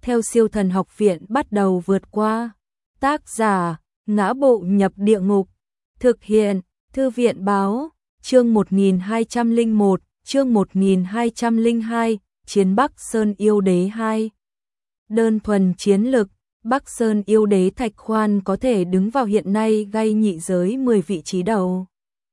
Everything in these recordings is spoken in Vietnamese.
theo Siêu Thần Học Viện bắt đầu vượt qua. Tác giả: Ngã Bộ Nhập Địa Ngục. Thực hiện: Thư viện báo. Chương 1201, chương 1202, Chiến Bắc Sơn Yêu Đế 2. Đơn thuần chiến lực, Bắc Sơn Yêu Đế Thạch Khoan có thể đứng vào hiện nay gây nhị giới 10 vị trí đầu.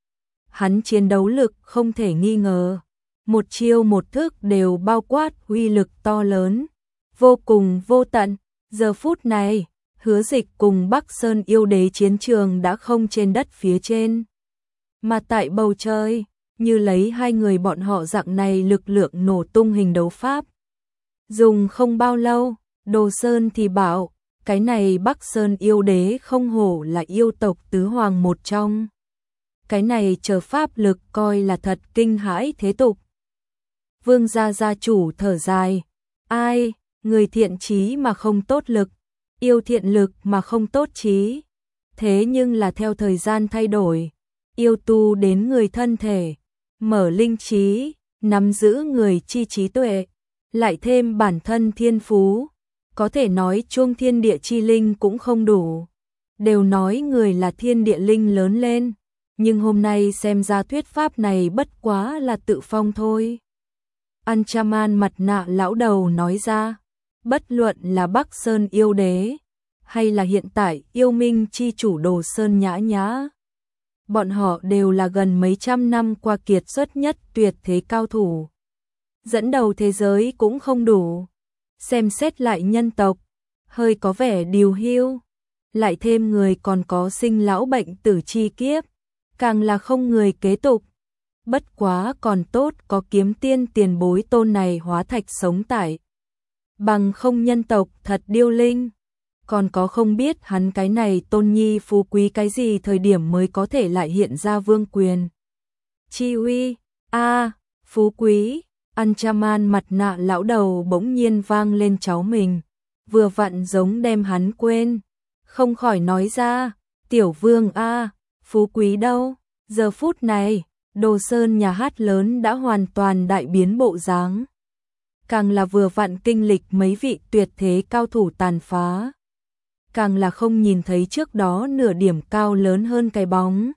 Hắn chiến đấu lực không thể nghi ngờ, một chiêu một thức đều bao quát uy lực to lớn, vô cùng vô tận. Giờ phút này, Hứa Dịch cùng Bắc Sơn Yêu Đế chiến trường đã không trên đất phía trên, mà tại bầu trời, như lấy hai người bọn họ dạng này lực lượng nổ tung hình đấu pháp. Dùng không bao lâu, Đồ Sơn thì bảo, cái này Bắc Sơn Yêu Đế không hổ là yêu tộc tứ hoàng một trong. Cái này chờ pháp lực coi là thật kinh hãi thế tục. Vương gia gia chủ thở dài, ai, người thiện chí mà không tốt lực, yêu thiện lực mà không tốt chí. Thế nhưng là theo thời gian thay đổi, yêu tu đến người thân thể, mở linh trí, nắm giữ người chi trí tuệ, lại thêm bản thân thiên phú, có thể nói chuông thiên địa chi linh cũng không đủ. Đều nói người là thiên địa linh lớn lên, nhưng hôm nay xem ra thuyết pháp này bất quá là tự phong thôi. Anchaman mặt nạ lão đầu nói ra, bất luận là Bắc Sơn Yêu Đế, hay là hiện tại yêu minh chi chủ Đồ Sơn Nhã Nhã, bọn họ đều là gần mấy trăm năm qua kiệt xuất nhất tuyệt thế cao thủ. Dẫn đầu thế giới cũng không đủ. Xem xét lại nhân tộc, hơi có vẻ điều hưu. Lại thêm người còn có sinh lão bệnh tử chi kiếp, càng là không người kế tục. Bất quá còn tốt có kiếm tiên tiền bối tôn này hóa thạch sống tại. Bằng không nhân tộc thật điêu linh. Còn có không biết hắn cái này tôn nhi phú quý cái gì thời điểm mới có thể lại hiện ra vương quyền. Chi uy, phú quý. Anchaman mặt nạ lão đầu bỗng nhiên vang lên cháu mình, vừa vặn giống đem hắn quên, không khỏi nói ra, tiểu vương phú quý đâu? Giờ phút này, Đồ Sơn nhà hát lớn đã hoàn toàn đại biến bộ dáng, càng là vừa vặn kinh lịch mấy vị tuyệt thế cao thủ tàn phá, càng là không nhìn thấy trước đó nửa điểm cao lớn hơn cái bóng.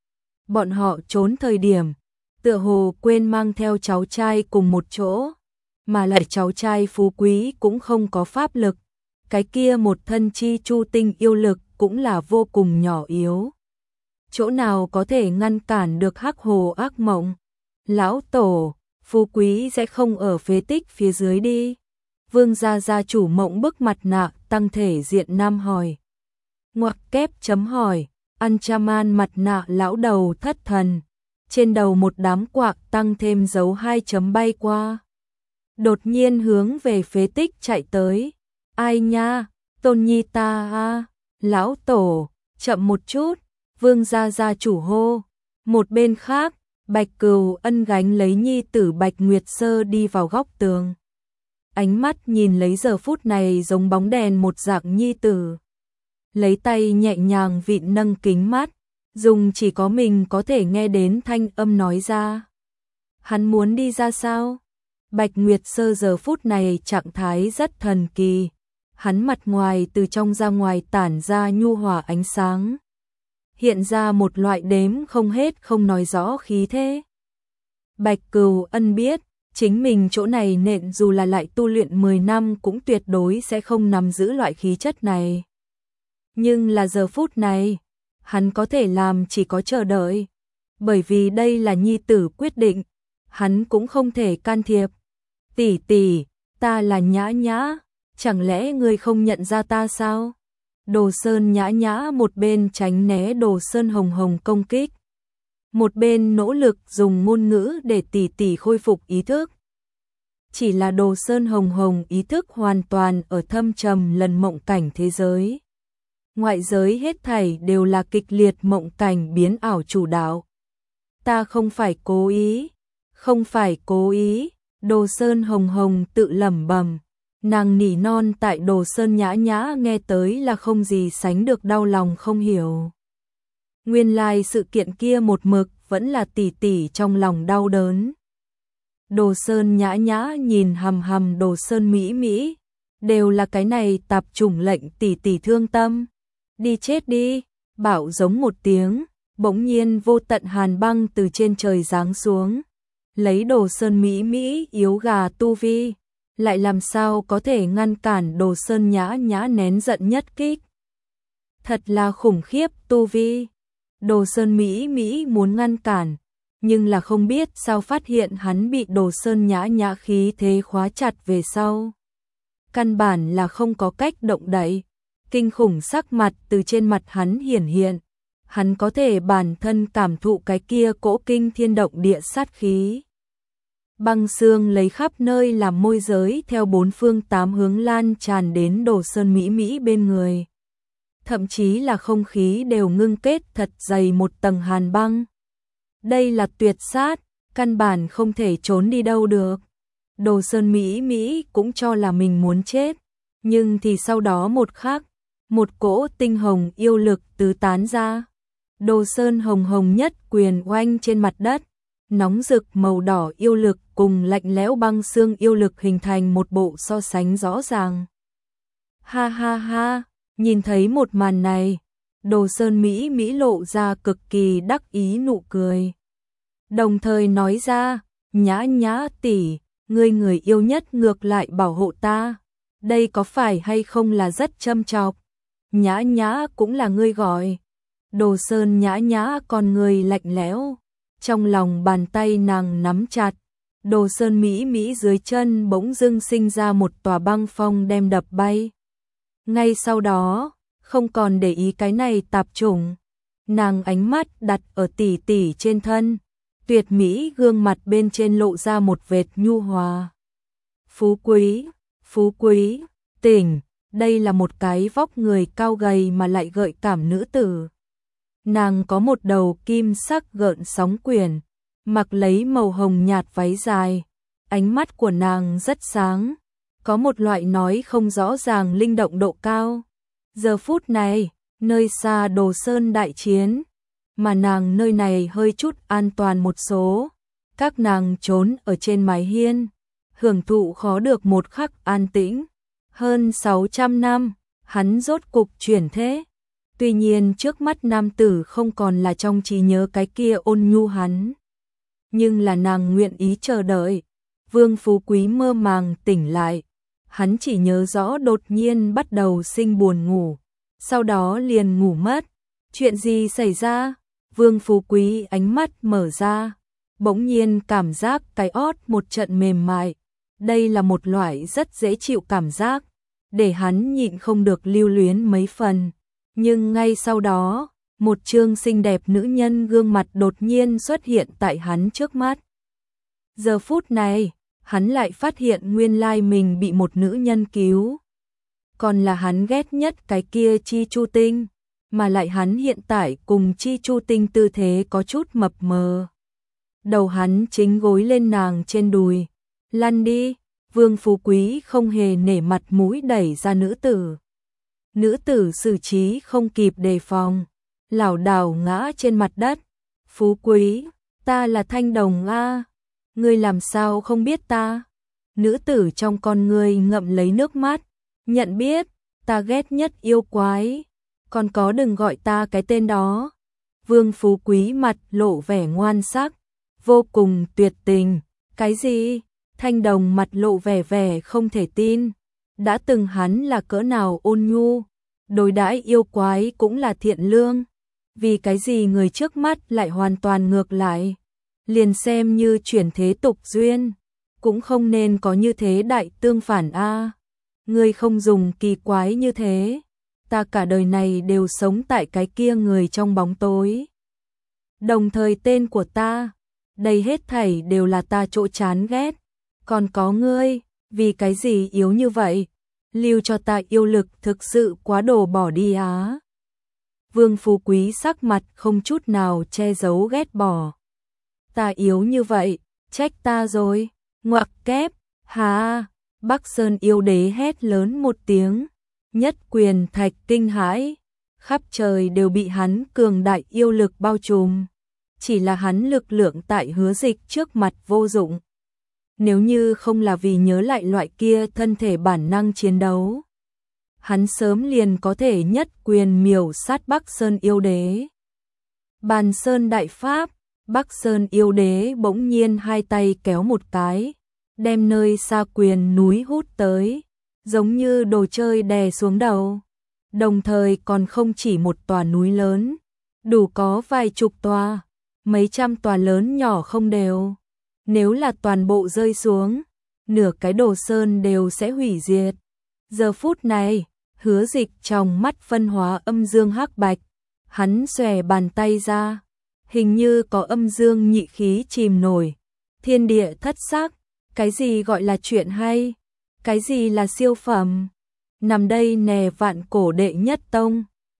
Bọn họ trốn thời điểm, tựa hồ quên mang theo cháu trai cùng một chỗ, mà lại cháu trai phú quý cũng không có pháp lực, cái kia một thân chi chu tinh yêu lực cũng là vô cùng nhỏ yếu. Chỗ nào có thể ngăn cản được hắc hồ ác mộng? Lão tổ, phú quý sẽ không ở phế tích phía dưới đi. Vương gia gia chủ Mộng Bức mặt nạ tăng thể diện nam hỏi. Ngoặc kép chấm hỏi, Anchaman mặt nạ lão đầu thất thần. Trên đầu một đám quạc tăng thêm dấu 2 chấm bay qua. Đột nhiên hướng về phế tích chạy tới. Ai nha, tôn nhi ta lão tổ, chậm một chút, vương gia gia chủ hô. Một bên khác, Bạch Cừu Ân gánh lấy nhi tử Bạch Nguyệt Sơ đi vào góc tường. Ánh mắt nhìn lấy giờ phút này giống bóng đèn một dạng nhi tử. Lấy tay nhẹ nhàng vịn nâng kính mắt, dùng chỉ có mình có thể nghe đến thanh âm nói ra. Hắn muốn đi ra sao? Bạch Nguyệt Sơ giờ phút này trạng thái rất thần kỳ. Hắn mặt ngoài từ trong ra ngoài tản ra nhu hòa ánh sáng. Hiện ra một loại đếm không hết không nói rõ khí thế. Bạch Cừu Ân biết, chính mình chỗ này nện dù là lại tu luyện 10 năm cũng tuyệt đối sẽ không nắm giữ loại khí chất này. Nhưng là giờ phút này, hắn có thể làm chỉ có chờ đợi, bởi vì đây là nhi tử quyết định, hắn cũng không thể can thiệp. Tỷ tỷ, ta là Nhã Nhã, chẳng lẽ ngươi không nhận ra ta sao? Đồ Sơn Nhã Nhã một bên tránh né Đồ Sơn Hồng Hồng công kích, một bên nỗ lực dùng ngôn ngữ để tỷ tỷ khôi phục ý thức. Chỉ là Đồ Sơn Hồng Hồng ý thức hoàn toàn ở thâm trầm lần mộng cảnh thế giới. Ngoại giới hết thảy đều là kịch liệt mộng cảnh biến ảo chủ đạo. Ta không phải cố ý, không phải cố ý, Đồ Sơn Hồng Hồng tự lẩm bẩm. Nàng nỉ non tại Đồ Sơn Nhã Nhã nghe tới là không gì sánh được đau lòng không hiểu. Nguyên lai sự kiện kia một mực vẫn là tỷ tỷ trong lòng đau đớn. Đồ Sơn Nhã Nhã nhìn hằm hằm Đồ Sơn Mỹ Mỹ, đều là cái này tạp chủng lệnh tỷ tỷ thương tâm. Đi chết đi, bảo giống một tiếng, bỗng nhiên vô tận hàn băng từ trên trời giáng xuống, lấy Đồ Sơn Mỹ Mỹ yếu gà tu vi, lại làm sao có thể ngăn cản Đồ Sơn Nhã Nhã nén giận nhất kích. Thật là khủng khiếp tu vi. Đồ Sơn Mỹ Mỹ muốn ngăn cản, nhưng là không biết sao phát hiện hắn bị Đồ Sơn Nhã Nhã khí thế khóa chặt về sau. Căn bản là không có cách động đậy, kinh khủng sắc mặt từ trên mặt hắn hiển hiện. Hắn có thể bản thân cảm thụ cái kia cỗ kinh thiên động địa sát khí. Băng xương lấy khắp nơi làm môi giới theo bốn phương tám hướng lan tràn đến Đồ Sơn Mỹ Mỹ bên người. Thậm chí là không khí đều ngưng kết thật dày một tầng hàn băng. Đây là tuyệt sát, căn bản không thể trốn đi đâu được. Đồ Sơn Mỹ Mỹ cũng cho là mình muốn chết, nhưng thì sau đó một khắc, một cỗ tinh hồng yêu lực tứ tán ra. Đồ Sơn hồng hồng nhất quyền oanh trên mặt đất, nóng rực màu đỏ yêu lực cùng lạnh lẽo băng xương yêu lực hình thành một bộ so sánh rõ ràng. Ha ha ha, nhìn thấy một màn này, Đồ Sơn Mỹ Mỹ lộ ra cực kỳ đắc ý nụ cười. Đồng thời nói ra, Nhã Nhã tỷ, ngươi người yêu nhất ngược lại bảo hộ ta. Đây có phải hay không là rất châm chọc? Nhã Nhã cũng là ngươi gọi. Đồ Sơn Nhã Nhã con người lạnh lẽo, trong lòng bàn tay nàng nắm chặt. Đồ Sơn Mỹ Mỹ dưới chân bỗng dưng sinh ra một tòa băng phong đem đập bay. Ngay sau đó, không còn để ý cái này tạp chủng, nàng ánh mắt đặt ở tỷ tỷ trên thân, tuyệt mỹ gương mặt bên trên lộ ra một vệt nhu hòa. Phú quý, tỉnh, đây là một cái vóc người cao gầy mà lại gợi cảm nữ tử. Nàng có một đầu kim sắc gợn sóng quyển, mặc lấy màu hồng nhạt váy dài, ánh mắt của nàng rất sáng, có một loại nói không rõ ràng linh động độ cao. Giờ phút này, nơi xa Đồ Sơn đại chiến, mà nàng nơi này hơi chút an toàn một số, các nàng trốn ở trên mái hiên, hưởng thụ khó được một khắc an tĩnh. Hơn 600 năm, hắn rốt cục chuyển thế. Tuy nhiên trước mắt nam tử không còn là trong trí nhớ cái kia ôn nhu hắn, nhưng là nàng nguyện ý chờ đợi. Vương Phú Quý mơ màng tỉnh lại, hắn chỉ nhớ rõ đột nhiên bắt đầu sinh buồn ngủ, sau đó liền ngủ mất. Chuyện gì xảy ra? Vương Phú Quý ánh mắt mở ra, bỗng nhiên cảm giác cái ót một trận mềm mại. Đây là một loại rất dễ chịu cảm giác, để hắn nhịn không được lưu luyến mấy phần. Nhưng ngay sau đó, một trương xinh đẹp nữ nhân gương mặt đột nhiên xuất hiện tại hắn trước mắt. Giờ phút này, hắn lại phát hiện nguyên lai mình bị một nữ nhân cứu. Còn là hắn ghét nhất cái kia Chi Chu Tinh, mà lại hắn hiện tại cùng Chi Chu Tinh tư thế có chút mập mờ. Đầu hắn chính gối lên nàng trên đùi. Lăn đi, Vương Phú Quý không hề nể mặt mũi đẩy ra nữ tử. Nữ tử xử trí không kịp đề phòng, lảo đảo ngã trên mặt đất. Phú Quý, ta là Thanh Đồng a, ngươi làm sao không biết ta? Nữ tử trong con ngươi ngậm lấy nước mắt, nhận biết, ta ghét nhất yêu quái, còn có đừng gọi ta cái tên đó. Vương Phú Quý mặt lộ vẻ ngoan sắc, vô cùng tuyệt tình. Cái gì? Thanh Đồng mặt lộ vẻ vẻ không thể tin. Đã từng hắn là cỡ nào ôn nhu, đối đãi yêu quái cũng là thiện lương. Vì cái gì người trước mắt lại hoàn toàn ngược lại? Liền xem như chuyển thế tục duyên, cũng không nên có như thế đại tương phản a. Ngươi không dùng kỳ quái như thế, ta cả đời này đều sống tại cái kia người trong bóng tối. Đồng thời tên của ta, đây hết thảy đều là ta chỗ chán ghét. Còn có ngươi, vì cái gì yếu như vậy? Lưu cho ta yêu lực thực sự quá đồ bỏ đi á. Vương Phú Quý sắc mặt không chút nào che giấu ghét bỏ. Ta yếu như vậy, trách ta rồi. Ngoặc kép, hà. Bắc Sơn yêu đế hét lớn một tiếng, nhất quyền thạch kinh hãi, khắp trời đều bị hắn cường đại yêu lực bao trùm. Chỉ là hắn lực lượng tại Hứa Dịch trước mặt vô dụng. Nếu như không là vì nhớ lại loại kia thân thể bản năng chiến đấu, hắn sớm liền có thể nhất quyền miểu sát Bắc Sơn yêu đế. Bàn Sơn đại pháp, Bắc Sơn yêu đế bỗng nhiên hai tay kéo một cái, đem nơi xa quyền núi hút tới, giống như đồ chơi đè xuống đầu. Đồng thời còn không chỉ một tòa núi lớn, đủ có vài chục tòa, mấy trăm tòa lớn nhỏ không đều. Nếu là toàn bộ rơi xuống, nửa cái Đồ Sơn đều sẽ hủy diệt. Giờ phút này, Hứa Dịch trong mắt phân hóa âm dương hắc bạch, hắn xòe bàn tay ra, hình như có âm dương nhị khí chìm nổi, thiên địa thất sắc, cái gì gọi là chuyện hay, cái gì là siêu phẩm. Nằm đây nè vạn cổ đệ nhất tông,